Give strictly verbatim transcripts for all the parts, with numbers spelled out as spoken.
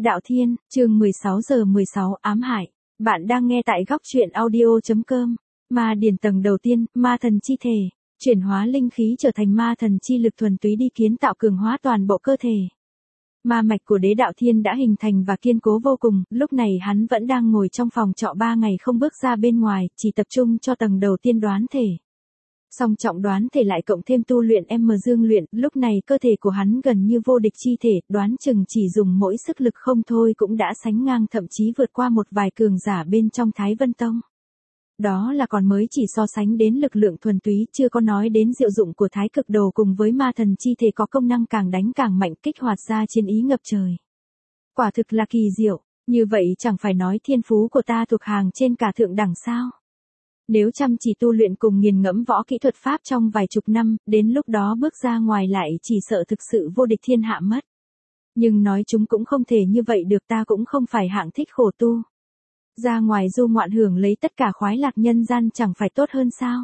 Đạo Thiên, chương mười sáu giờ mười sáu ám hại. Bạn đang nghe tại góc truyện audio.com. Ma điển tầng đầu tiên, ma thần chi thể. Chuyển hóa linh khí trở thành ma thần chi lực thuần túy đi kiến tạo cường hóa toàn bộ cơ thể. Ma mạch của đế đạo thiên đã hình thành và kiên cố vô cùng, lúc này hắn vẫn đang ngồi trong phòng trọ ba ngày không bước ra bên ngoài, chỉ tập trung cho tầng đầu tiên đoán thể. Song trọng đoán thể lại cộng thêm tu luyện M dương luyện, lúc này cơ thể của hắn gần như vô địch chi thể, đoán chừng chỉ dùng mỗi sức lực không thôi cũng đã sánh ngang thậm chí vượt qua một vài cường giả bên trong Thái Vân Tông. Đó là còn mới chỉ so sánh đến lực lượng thuần túy, chưa có nói đến diệu dụng của Thái Cực Đồ cùng với ma thần chi thể có công năng càng đánh càng mạnh, kích hoạt ra chiến ý ngập trời. Quả thực là kỳ diệu, như vậy chẳng phải nói thiên phú của ta thuộc hàng trên cả thượng đẳng sao? Nếu chăm chỉ tu luyện cùng nghiền ngẫm võ kỹ thuật pháp trong vài chục năm, đến lúc đó bước ra ngoài lại chỉ sợ thực sự vô địch thiên hạ mất. Nhưng nói chúng cũng không thể như vậy được, ta cũng không phải hạng thích khổ tu. Ra ngoài du ngoạn hưởng lấy tất cả khoái lạc nhân gian chẳng phải tốt hơn sao?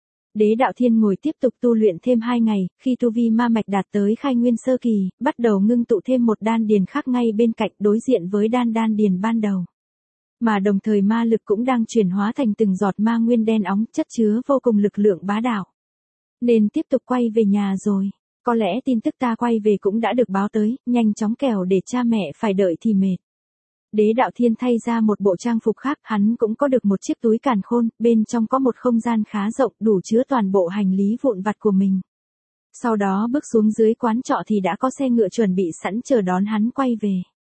Đế đạo thiên ngồi tiếp tục tu luyện thêm hai ngày, khi tu vi ma mạch đạt tới khai nguyên sơ kỳ, bắt đầu ngưng tụ thêm một đan điền khác ngay bên cạnh đối diện với đan đan điền ban đầu. Mà đồng thời ma lực cũng đang chuyển hóa thành từng giọt ma nguyên đen óng, chất chứa vô cùng lực lượng bá đạo. Nên tiếp tục quay về nhà rồi. Có lẽ tin tức ta quay về cũng đã được báo tới, nhanh chóng kẻo để cha mẹ phải đợi thì mệt. Đế đạo thiên thay ra một bộ trang phục khác, hắn cũng có được một chiếc túi càn khôn, bên trong có một không gian khá rộng đủ chứa toàn bộ hành lý vụn vặt của mình. Sau đó bước xuống dưới quán trọ thì đã có xe ngựa chuẩn bị sẵn chờ đón hắn quay về.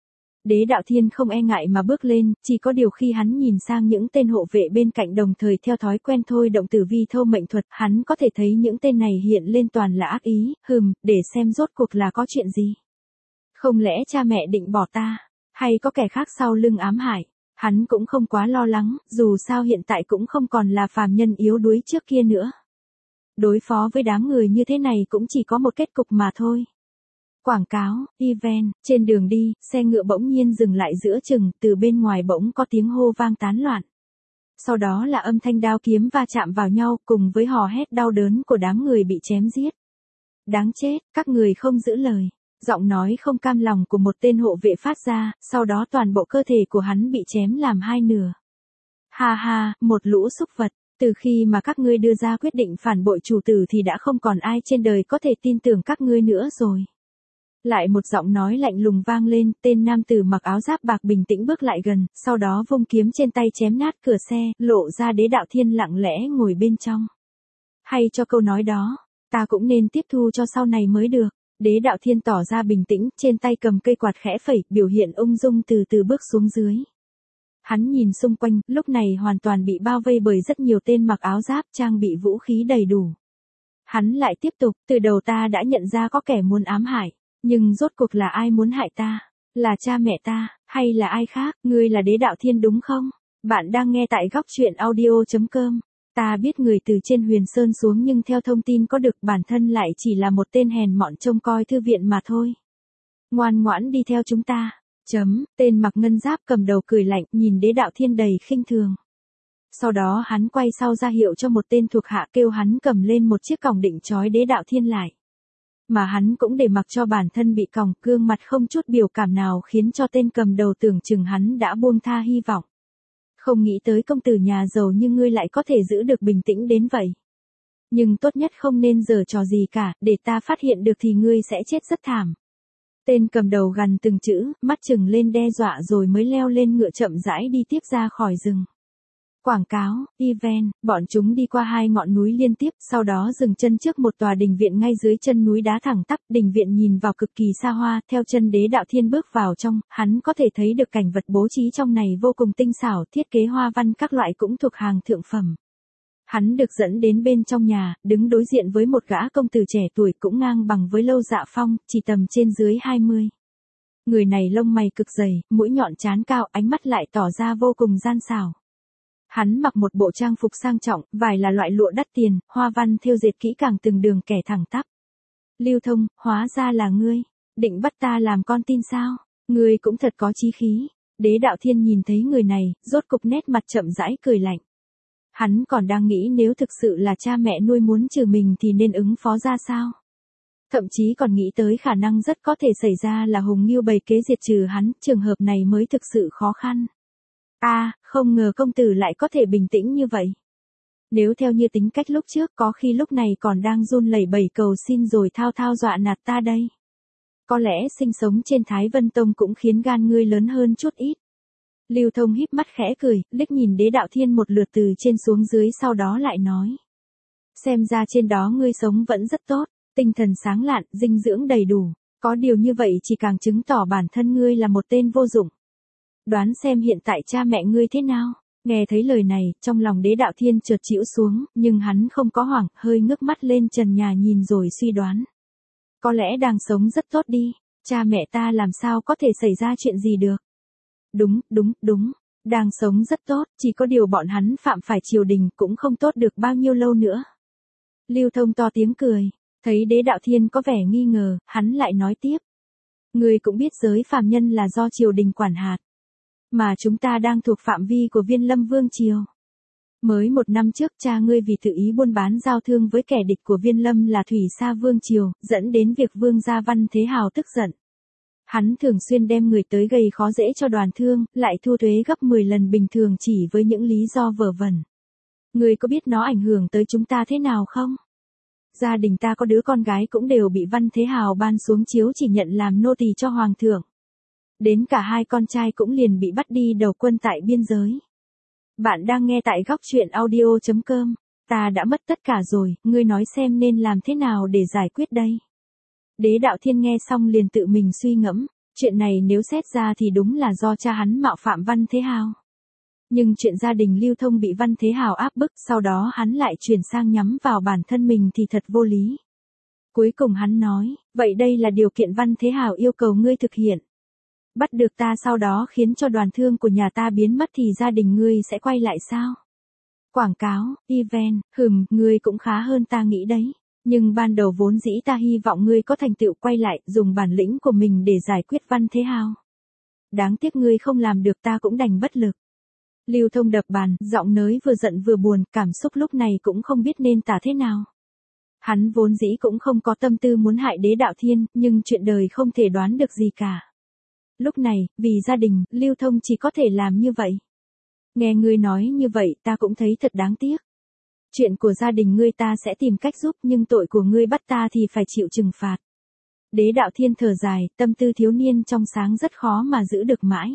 Đế đạo thiên không e ngại mà bước lên, chỉ có điều khi hắn nhìn sang những tên hộ vệ bên cạnh đồng thời theo thói quen thôi động tử vi thâu mệnh thuật, hắn có thể thấy những tên này hiện lên toàn là ác ý, hừm, để xem rốt cuộc là có chuyện gì. Không lẽ cha mẹ định bỏ ta, hay có kẻ khác sau lưng ám hại? Hắn cũng không quá lo lắng, dù sao hiện tại cũng không còn là phàm nhân yếu đuối trước kia nữa. Đối phó với đám người như thế này cũng chỉ có một kết cục mà thôi. Quảng cáo, event, trên đường đi, xe ngựa bỗng nhiên dừng lại giữa chừng, từ bên ngoài bỗng có tiếng hô vang tán loạn. Sau đó là âm thanh đao kiếm va chạm vào nhau, cùng với hò hét đau đớn của đám người bị chém giết. Đáng chết, các người không giữ lời. Giọng nói không cam lòng của một tên hộ vệ phát ra, sau đó toàn bộ cơ thể của hắn bị chém làm hai nửa. Ha ha, một lũ súc vật. Từ khi mà các ngươi đưa ra quyết định phản bội chủ tử thì đã không còn ai trên đời có thể tin tưởng các ngươi nữa rồi. Lại một giọng nói lạnh lùng vang lên, tên nam tử mặc áo giáp bạc bình tĩnh bước lại gần, sau đó vung kiếm trên tay chém nát cửa xe, lộ ra đế đạo thiên lặng lẽ ngồi bên trong. Hay cho câu nói đó, ta cũng nên tiếp thu cho sau này mới được. Đế đạo thiên tỏ ra bình tĩnh, trên tay cầm cây quạt khẽ phẩy, biểu hiện ung dung từ từ bước xuống dưới. Hắn nhìn xung quanh, lúc này hoàn toàn bị bao vây bởi rất nhiều tên mặc áo giáp trang bị vũ khí đầy đủ. Hắn lại tiếp tục, từ đầu ta đã nhận ra có kẻ muốn ám hại. Nhưng rốt cuộc là ai muốn hại ta? Là cha mẹ ta, hay là ai khác? Ngươi là đế đạo thiên đúng không? Bạn đang nghe tại góc truyện audio.com. Ta biết người từ trên Huyền Sơn xuống nhưng theo thông tin có được bản thân lại chỉ là một tên hèn mọn trông coi thư viện mà thôi. Ngoan ngoãn đi theo chúng ta. Chấm, tên mặc ngân giáp cầm đầu cười lạnh nhìn đế đạo thiên đầy khinh thường. Sau đó hắn quay sau ra hiệu cho một tên thuộc hạ kêu hắn cầm lên một chiếc còng định trói đế đạo thiên lại. Mà hắn cũng để mặc cho bản thân bị còng, gương mặt không chút biểu cảm nào khiến cho tên cầm đầu tưởng chừng hắn đã buông tha hy vọng. Không nghĩ tới công tử nhà giàu như ngươi lại có thể giữ được bình tĩnh đến vậy. Nhưng tốt nhất không nên giở trò gì cả, để ta phát hiện được thì ngươi sẽ chết rất thảm. Tên cầm đầu gằn từng chữ, mắt chừng lên đe dọa rồi mới leo lên ngựa chậm rãi đi tiếp ra khỏi rừng. Quảng cáo, event, bọn chúng đi qua hai ngọn núi liên tiếp, sau đó dừng chân trước một tòa đình viện ngay dưới chân núi đá thẳng tắp, đình viện nhìn vào cực kỳ xa hoa, theo chân đế đạo thiên bước vào trong, hắn có thể thấy được cảnh vật bố trí trong này vô cùng tinh xảo, thiết kế hoa văn các loại cũng thuộc hàng thượng phẩm. Hắn được dẫn đến bên trong nhà, đứng đối diện với một gã công tử trẻ tuổi cũng ngang bằng với Lâu Dạ Phong, chỉ tầm trên dưới hai mươi. Người này lông mày cực dày, mũi nhọn trán cao, ánh mắt lại tỏ ra vô cùng gian xảo. Hắn mặc một bộ trang phục sang trọng, vải là loại lụa đắt tiền, hoa văn thêu dệt kỹ càng từng đường kẻ thẳng tắp. Lưu Thông, hóa ra là ngươi, định bắt ta làm con tin sao? Ngươi cũng thật có chí khí. Đế đạo thiên nhìn thấy người này, rốt cục nét mặt chậm rãi cười lạnh. Hắn còn đang nghĩ nếu thực sự là cha mẹ nuôi muốn trừ mình thì nên ứng phó ra sao? Thậm chí còn nghĩ tới khả năng rất có thể xảy ra là Hùng Nghiêu bày kế diệt trừ hắn, trường hợp này mới thực sự khó khăn. A, à, không ngờ công tử lại có thể bình tĩnh như vậy. Nếu theo như tính cách lúc trước có khi lúc này còn đang run lẩy bẩy cầu xin rồi thao thao dọa nạt ta đây. Có lẽ sinh sống trên Thái Vân Tông cũng khiến gan ngươi lớn hơn chút ít. Lưu Thông híp mắt khẽ cười, liếc nhìn Đế Đạo Thiên một lượt từ trên xuống dưới sau đó lại nói. Xem ra trên đó ngươi sống vẫn rất tốt, tinh thần sáng lạn, dinh dưỡng đầy đủ, có điều như vậy chỉ càng chứng tỏ bản thân ngươi là một tên vô dụng. Đoán xem hiện tại cha mẹ ngươi thế nào? Nghe thấy lời này, trong lòng Đế Đạo Thiên chợt chịu xuống, nhưng hắn không có hoảng, hơi ngước mắt lên trần nhà nhìn rồi suy đoán. Có lẽ đang sống rất tốt đi, cha mẹ ta làm sao có thể xảy ra chuyện gì được. Đúng, đúng, đúng, đang sống rất tốt, chỉ có điều bọn hắn phạm phải triều đình cũng không tốt được bao nhiêu lâu nữa. Lưu Thông to tiếng cười, thấy Đế Đạo Thiên có vẻ nghi ngờ, hắn lại nói tiếp. Ngươi cũng biết giới phàm nhân là do triều đình quản hạt. Mà chúng ta đang thuộc phạm vi của Viên Lâm Vương Triều. Mới một năm trước cha ngươi vì tự ý buôn bán giao thương với kẻ địch của Viên Lâm là Thủy Sa Vương Triều, dẫn đến việc Vương gia Văn Thế Hào tức giận. Hắn thường xuyên đem người tới gây khó dễ cho đoàn thương, lại thu thuế gấp mười lần bình thường chỉ với những lý do vớ vẩn. Ngươi có biết nó ảnh hưởng tới chúng ta thế nào không? Gia đình ta có đứa con gái cũng đều bị Văn Thế Hào ban xuống chiếu chỉ nhận làm nô tỳ cho hoàng thượng. Đến cả hai con trai cũng liền bị bắt đi đầu quân tại biên giới. Bạn đang nghe tại góc truyện audio chấm com. Ta đã mất tất cả rồi, ngươi nói xem nên làm thế nào để giải quyết đây? Đế Đạo Thiên nghe xong liền tự mình suy ngẫm, chuyện này nếu xét ra thì đúng là do cha hắn mạo phạm Văn Thế Hào. Nhưng chuyện gia đình Lưu Thông bị Văn Thế Hào áp bức sau đó hắn lại chuyển sang nhắm vào bản thân mình thì thật vô lý. Cuối cùng hắn nói, vậy đây là điều kiện Văn Thế Hào yêu cầu ngươi thực hiện. Bắt được ta sau đó khiến cho đoàn thương của nhà ta biến mất thì gia đình ngươi sẽ quay lại sao? Quảng cáo, event, hừm, ngươi cũng khá hơn ta nghĩ đấy. Nhưng ban đầu vốn dĩ ta hy vọng ngươi có thành tựu quay lại dùng bản lĩnh của mình để giải quyết Văn Thế Hào. Đáng tiếc ngươi không làm được ta cũng đành bất lực. Lưu Thông đập bàn, giọng nới vừa giận vừa buồn, cảm xúc lúc này cũng không biết nên tả thế nào. Hắn vốn dĩ cũng không có tâm tư muốn hại Đế Đạo Thiên, nhưng chuyện đời không thể đoán được gì cả. Lúc này, vì gia đình, Lưu Thông chỉ có thể làm như vậy. Nghe ngươi nói như vậy ta cũng thấy thật đáng tiếc. Chuyện của gia đình ngươi ta sẽ tìm cách giúp nhưng tội của ngươi bắt ta thì phải chịu trừng phạt. Đế Đạo Thiên thở dài, tâm tư thiếu niên trong sáng rất khó mà giữ được mãi.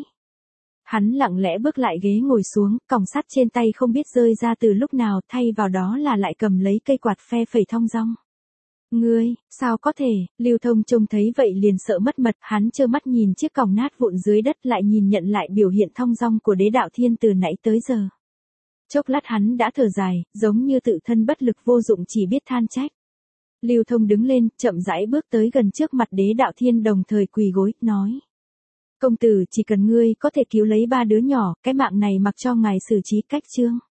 Hắn lặng lẽ bước lại ghế ngồi xuống, còng sắt trên tay không biết rơi ra từ lúc nào, thay vào đó là lại cầm lấy cây quạt phe phẩy thong dong. Ngươi, sao có thể? Lưu Thông trông thấy vậy liền sợ mất mật, hắn trơ mắt nhìn chiếc còng nát vụn dưới đất lại nhìn nhận lại biểu hiện thong dong của Đế Đạo Thiên từ nãy tới giờ. Chốc lát hắn đã thở dài, giống như tự thân bất lực vô dụng chỉ biết than trách. Lưu Thông đứng lên, chậm rãi bước tới gần trước mặt Đế Đạo Thiên đồng thời quỳ gối, nói. Công tử, chỉ cần ngươi có thể cứu lấy ba đứa nhỏ, cái mạng này mặc cho ngài xử trí cách chương.